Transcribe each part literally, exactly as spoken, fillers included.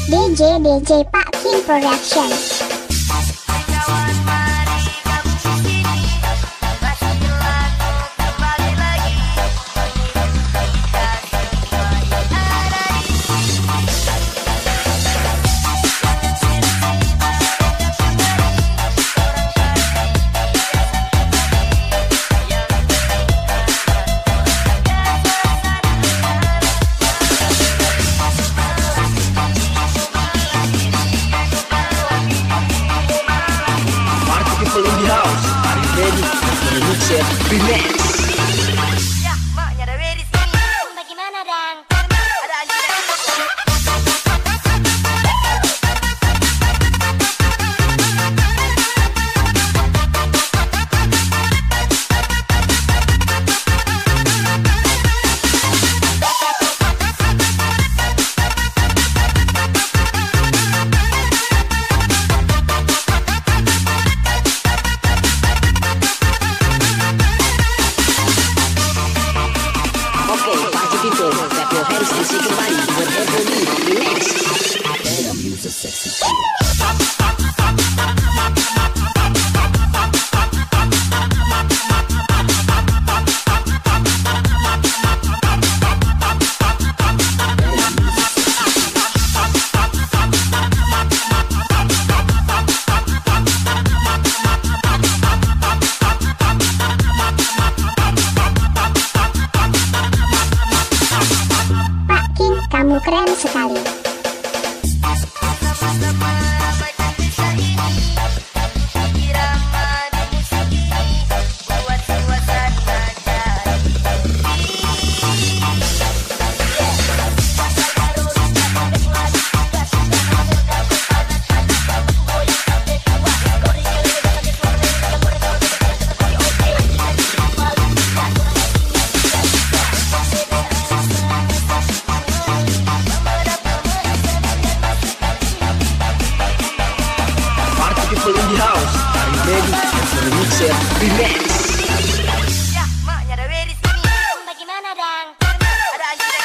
D J D J Pak King Production. Remix. Ya, maknya ada Weris ini. Bagaimana dang? Ada Anji dan Kamu keren sekali. Remix. ya, maknya ada Weris ini. Bagaimana dang? Ada Anji dan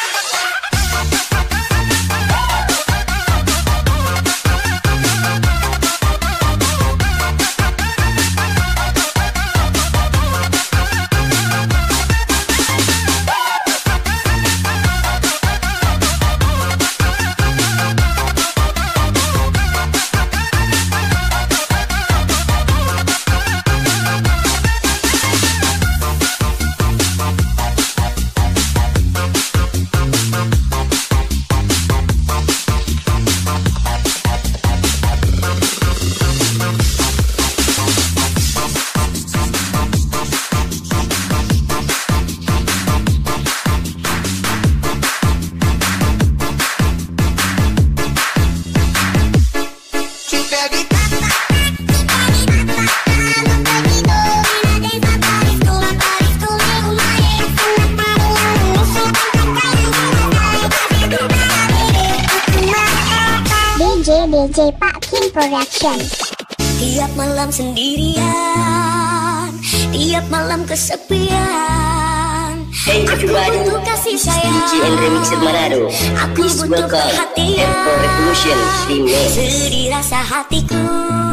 D J D J Pak King Production. Tiap malam sendirian, tiap malam kesepian. Hey everybody, Aku butuh kasih this is sayang. D J and Remixer Manado. Aku Please butuh welcome perhatian. Echo Revolution Remix. Sedih rasa hatiku,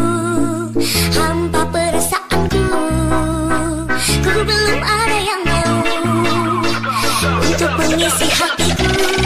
hampa perasaanku. Ku belum ada yang mau untuk mengisi hatiku.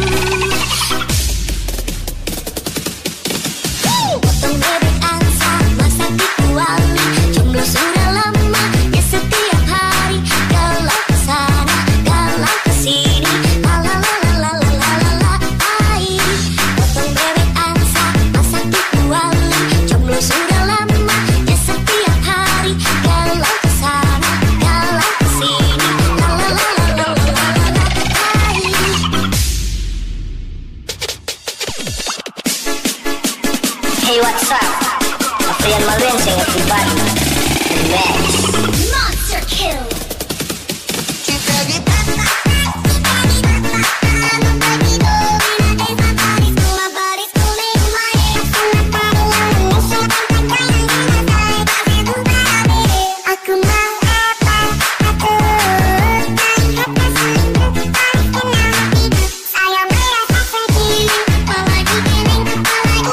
Potong bebek angsa, masak di kuali. Jomblo sudah lama, ya setiap hari galau kesana, galau kesini. La la la la la la la la ai. Potong bebek angsa, masak di kuali. Jomblo sudah lama, ya setiap hari galau kesana, galau kesini. La la la la la la la la ai. Hey what's up? Afrian Malenseng everybody. Remix. Monster kill. Aku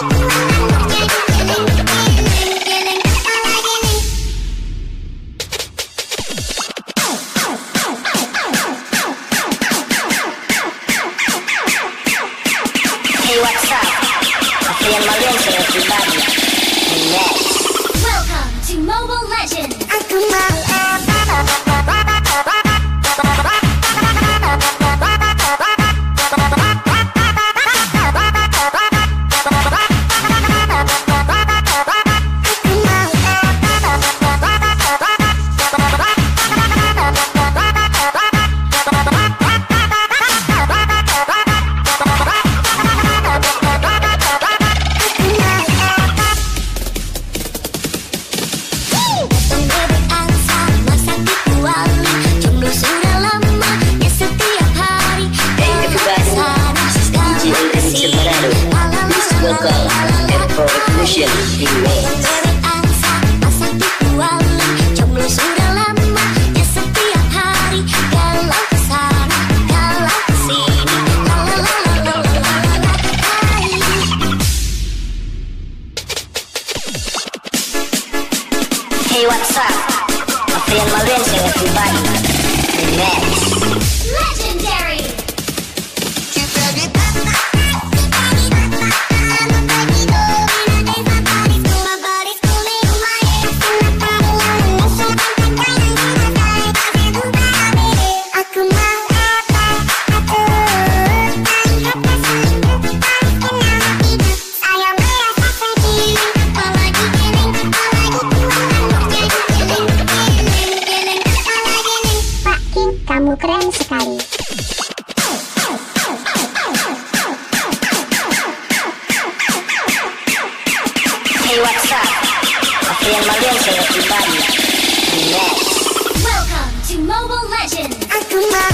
what's up? Afrian Malaysia everybody. Next. Welcome to Mobile Legends. Aku mau Revolution Remix. Jomblo sudah lama, ya setiap hari galau kesana, galau kesini. Hey, what's up? Afrian Malaysia everybody. Next. Legendary. kamu keren sekali. Hey, what's up? Afrian Malaysia everybody. Next. Welcome to Mobile Legends. Aku mau